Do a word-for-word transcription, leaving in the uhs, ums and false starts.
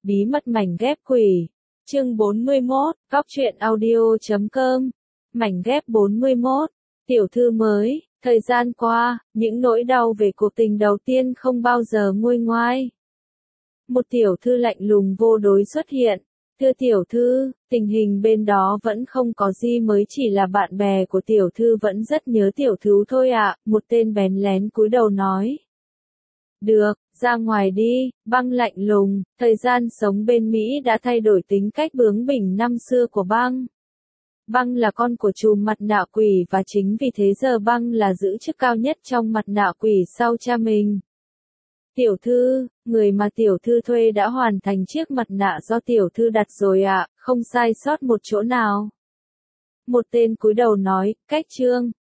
Bí mật mảnh ghép quỷ. Chương bốn mươi mốt, Cóc truyện audio chấm com. Mảnh ghép bốn mươi mốt. Tiểu thư mới, thời gian qua, những nỗi đau về cuộc tình đầu tiên không bao giờ nguôi ngoai. Một tiểu thư lạnh lùng vô đối xuất hiện. Thưa tiểu thư, tình hình bên đó vẫn không có gì mới, chỉ là bạn bè của tiểu thư vẫn rất nhớ tiểu thư thôi ạ, một tên bén lén cúi đầu nói. Được, ra ngoài đi, Băng lạnh lùng, thời gian sống bên Mỹ đã thay đổi tính cách bướng bỉnh năm xưa của Băng. Băng là con của trùm mặt nạ quỷ và chính vì thế giờ Băng là giữ chức cao nhất trong mặt nạ quỷ sau cha mình. Tiểu thư, người mà tiểu thư thuê đã hoàn thành chiếc mặt nạ do tiểu thư đặt rồi ạ, không sai sót một chỗ nào. Một tên cúi đầu nói, cách trương,